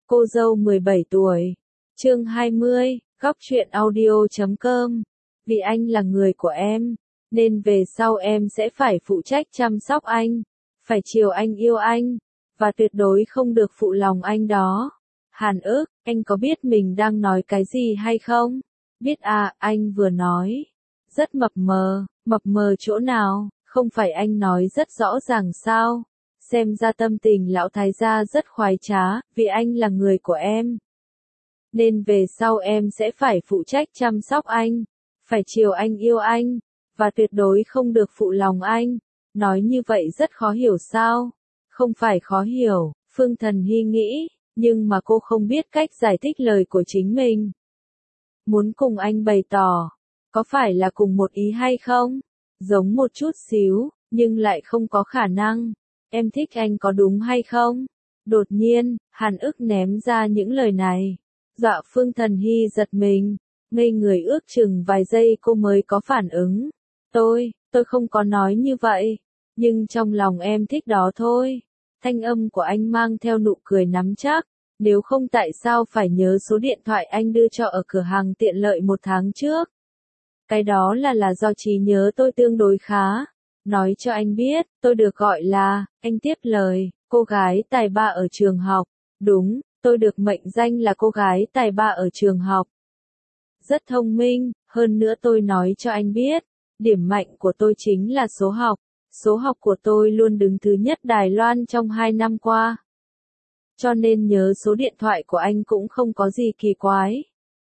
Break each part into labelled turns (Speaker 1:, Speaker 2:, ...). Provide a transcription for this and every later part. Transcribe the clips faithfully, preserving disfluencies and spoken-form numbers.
Speaker 1: Cô dâu mười bảy tuổi. Chương hai mươi, góc truyện audio chấm com. Vì anh là người của em, nên về sau em sẽ phải phụ trách chăm sóc anh, phải chiều anh yêu anh, và tuyệt đối không được phụ lòng anh đó. Hàn ức, anh có biết mình đang nói cái gì hay không? Biết à, anh vừa nói. Rất mập mờ, mập mờ chỗ nào, không phải anh nói rất rõ ràng sao? Xem ra tâm tình lão thái gia rất khoái trá, vì anh là người của em. Nên về sau em sẽ phải phụ trách chăm sóc anh, phải chiều anh yêu anh, và tuyệt đối không được phụ lòng anh. Nói như vậy rất khó hiểu sao? Không phải khó hiểu, Phương Thần Hy nghĩ, nhưng mà cô không biết cách giải thích lời của chính mình. Muốn cùng anh bày tỏ, có phải là cùng một ý hay không? Giống một chút xíu, nhưng lại không có khả năng. Em thích anh có đúng hay không? Đột nhiên, Hàn ức ném ra những lời này. Dọa Phương Thần Hy giật mình, ngây người ước chừng vài giây cô mới có phản ứng. Tôi, tôi không có nói như vậy, nhưng trong lòng em thích đó thôi. Thanh âm của anh mang theo nụ cười nắm chắc, nếu không tại sao phải nhớ số điện thoại anh đưa cho ở cửa hàng tiện lợi một tháng trước. Cái đó là là do trí nhớ tôi tương đối khá. Nói cho anh biết, tôi được gọi là, anh tiếp lời, cô gái tài ba ở trường học. Đúng, tôi được mệnh danh là cô gái tài ba ở trường học. Rất thông minh, hơn nữa tôi nói cho anh biết, điểm mạnh của tôi chính là số học. Số học của tôi luôn đứng thứ nhất Đài Loan trong hai năm qua. Cho nên nhớ số điện thoại của anh cũng không có gì kỳ quái.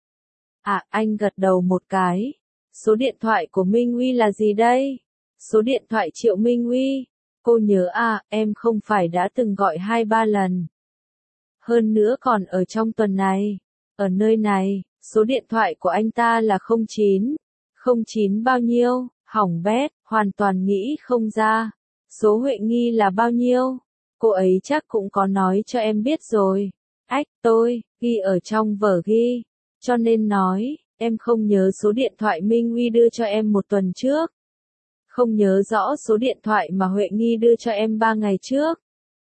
Speaker 1: À, anh gật đầu một cái. Số điện thoại của Minh Uy là gì đây? Số điện thoại Triệu Minh Uy. Cô nhớ à, em không phải đã từng gọi hai ba lần. Hơn nữa còn ở trong tuần này. Ở nơi này, số điện thoại của anh ta là không chín. không chín bao nhiêu? Hỏng bét, hoàn toàn nghĩ không ra. Số Huệ Nghi là bao nhiêu? Cô ấy chắc cũng có nói cho em biết rồi. Ách, tôi, ghi ở trong vở ghi. Cho nên nói, em không nhớ số điện thoại Minh Uy đưa cho em một tuần trước. Không nhớ rõ số điện thoại mà Huệ Nghi đưa cho em ba ngày trước.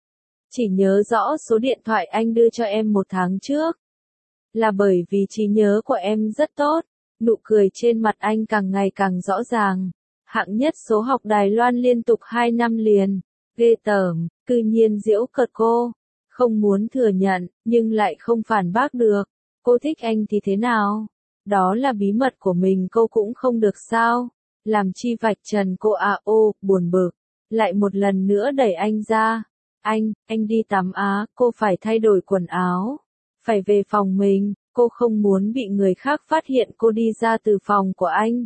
Speaker 1: Chỉ nhớ rõ số điện thoại anh đưa cho em một tháng trước. Là bởi vì trí nhớ của em rất tốt. Nụ cười trên mặt anh càng ngày càng rõ ràng. Hạng nhất số học Đài Loan liên tục hai năm liền. Ghê tởm, cư nhiên giễu cợt cô. Không muốn thừa nhận, nhưng lại không phản bác được. Cô thích anh thì thế nào? Đó là bí mật của mình cô cũng không được sao? Làm chi vạch trần cô à ô, buồn bực. Lại một lần nữa đẩy anh ra. Anh, anh đi tắm á, cô phải thay đổi quần áo. Phải về phòng mình, cô không muốn bị người khác phát hiện cô đi ra từ phòng của anh.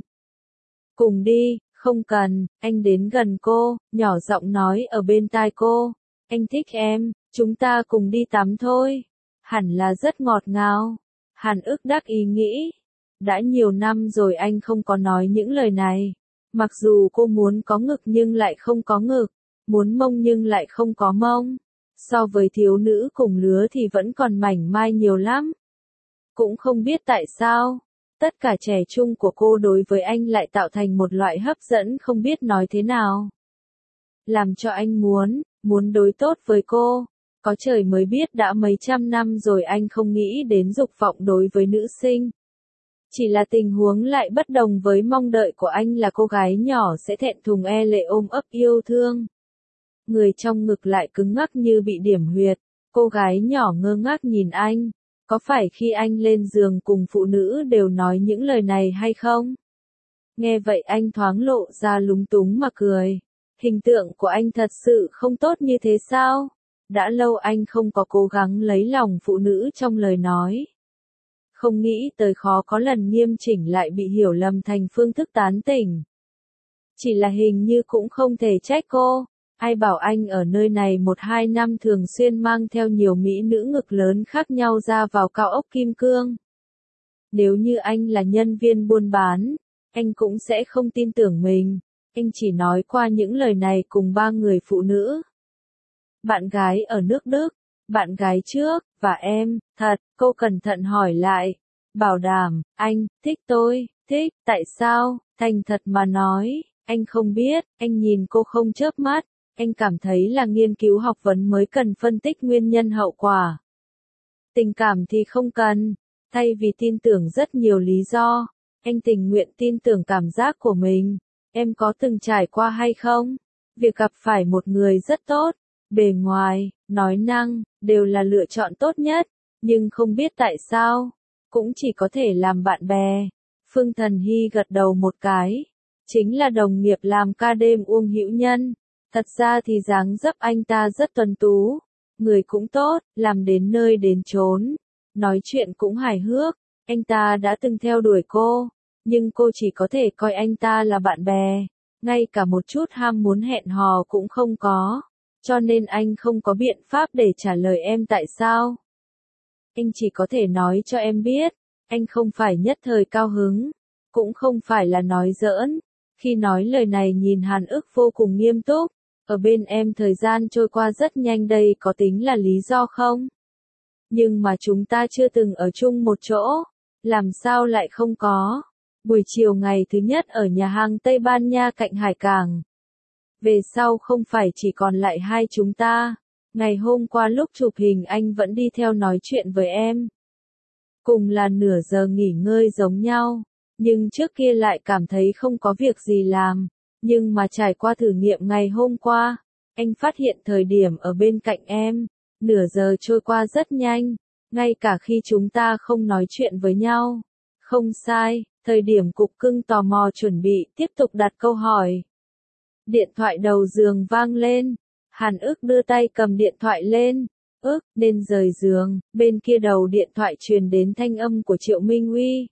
Speaker 1: Cùng đi, không cần, anh đến gần cô, nhỏ giọng nói ở bên tai cô. Anh thích em, chúng ta cùng đi tắm thôi. Hẳn là rất ngọt ngào. Hàn ức đắc ý nghĩ. Đã nhiều năm rồi anh không có nói những lời này. Mặc dù cô muốn có ngực nhưng lại không có ngực. Muốn mông nhưng lại không có mông. So với thiếu nữ cùng lứa thì vẫn còn mảnh mai nhiều lắm. Cũng không biết tại sao. Tất cả trẻ trung của cô đối với anh lại tạo thành một loại hấp dẫn không biết nói thế nào. Làm cho anh muốn, muốn đối tốt với cô. Có trời mới biết đã mấy trăm năm rồi anh không nghĩ đến dục vọng đối với nữ sinh. Chỉ là tình huống lại bất đồng với mong đợi của anh là cô gái nhỏ sẽ thẹn thùng e lệ ôm ấp yêu thương. Người trong ngực lại cứng ngắc như bị điểm huyệt. Cô gái nhỏ ngơ ngác nhìn anh. Có phải khi anh lên giường cùng phụ nữ đều nói những lời này hay không? Nghe vậy anh thoáng lộ ra lúng túng mà cười. Hình tượng của anh thật sự không tốt như thế sao? Đã lâu anh không có cố gắng lấy lòng phụ nữ trong lời nói. Không nghĩ tới khó có lần nghiêm chỉnh lại bị hiểu lầm thành phương thức tán tỉnh. Chỉ là hình như cũng không thể trách cô. Ai bảo anh ở nơi này một hai năm thường xuyên mang theo nhiều mỹ nữ ngực lớn khác nhau ra vào cao ốc Kim Cương. Nếu như anh là nhân viên buôn bán, anh cũng sẽ không tin tưởng mình. Anh chỉ nói qua những lời này cùng ba người phụ nữ. Bạn gái ở nước Đức, bạn gái trước, và em, thật, cô cẩn thận hỏi lại. Bảo đảm, anh, thích tôi, thích, tại sao, thành thật mà nói, anh không biết, anh nhìn cô không chớp mắt. Anh cảm thấy là nghiên cứu học vấn mới cần phân tích nguyên nhân hậu quả. Tình cảm thì không cần. Thay vì tin tưởng rất nhiều lý do, anh tình nguyện tin tưởng cảm giác của mình. Em có từng trải qua hay không? Việc gặp phải một người rất tốt, bề ngoài, nói năng, đều là lựa chọn tốt nhất, nhưng không biết tại sao, cũng chỉ có thể làm bạn bè. Phương Thần Hy gật đầu một cái. Chính là đồng nghiệp làm ca đêm Uông Hữu Nhân. Thật ra thì dáng dấp anh ta rất tuấn tú, người cũng tốt, làm đến nơi đến chốn, nói chuyện cũng hài hước. Anh ta đã từng theo đuổi cô, nhưng cô chỉ có thể coi anh ta là bạn bè, ngay cả một chút ham muốn hẹn hò cũng không có, cho nên anh không có biện pháp để trả lời em tại sao. Anh chỉ có thể nói cho em biết, anh không phải nhất thời cao hứng, cũng không phải là nói giỡn. Khi nói lời này nhìn Hàn Ức vô cùng nghiêm túc, ở bên em thời gian trôi qua rất nhanh, đây có tính là lý do không? Nhưng mà chúng ta chưa từng ở chung một chỗ, làm sao lại không có? Buổi chiều ngày thứ nhất ở nhà hàng Tây Ban Nha cạnh hải cảng. Về sau không phải chỉ còn lại hai chúng ta. Ngày hôm qua lúc chụp hình anh vẫn đi theo nói chuyện với em. Cùng là nửa giờ nghỉ ngơi giống nhau, nhưng trước kia lại cảm thấy không có việc gì làm. Nhưng mà trải qua thử nghiệm ngày hôm qua, anh phát hiện thời điểm ở bên cạnh em, nửa giờ trôi qua rất nhanh, ngay cả khi chúng ta không nói chuyện với nhau. Không sai, thời điểm Cục Cưng tò mò chuẩn bị tiếp tục đặt câu hỏi. Điện thoại đầu giường vang lên, Hàn Ức đưa tay cầm điện thoại lên, ức, nên rời giường, bên kia đầu điện thoại truyền đến thanh âm của Triệu Minh Uy.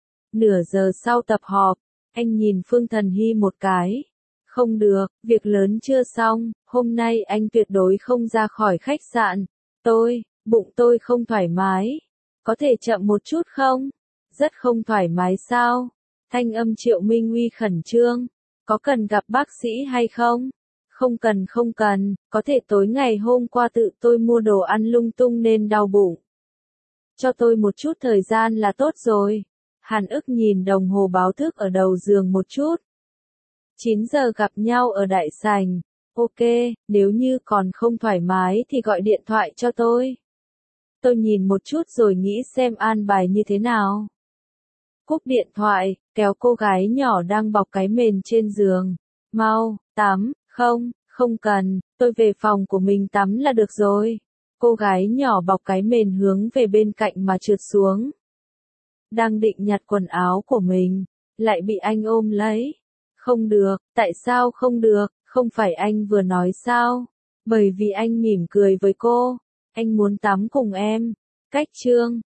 Speaker 1: Nửa giờ sau tập họp, anh nhìn Phương Thần Hy một cái. Không được, việc lớn chưa xong, hôm nay anh tuyệt đối không ra khỏi khách sạn. Tôi, bụng tôi không thoải mái. Có thể chậm một chút không? Rất không thoải mái sao? Thanh âm Triệu Minh Uy khẩn trương. Có cần gặp bác sĩ hay không? Không cần không cần, có thể tối ngày hôm qua tự tôi mua đồ ăn lung tung nên đau bụng. Cho tôi một chút thời gian là tốt rồi. Hàn Ức nhìn đồng hồ báo thức ở đầu giường một chút. chín giờ gặp nhau ở đại sảnh. Ok, nếu như còn không thoải mái thì gọi điện thoại cho tôi. Tôi nhìn một chút rồi nghĩ xem an bài như thế nào. Cúp điện thoại, kéo cô gái nhỏ đang bọc cái mền trên giường. Mau, tắm, không, không cần, tôi về phòng của mình tắm là được rồi. Cô gái nhỏ bọc cái mền hướng về bên cạnh mà trượt xuống. Đang định nhặt quần áo của mình, lại bị anh ôm lấy. Không được, tại sao không được, không phải anh vừa nói sao? Bởi vì anh mỉm cười với cô, anh muốn tắm cùng em. Cách chương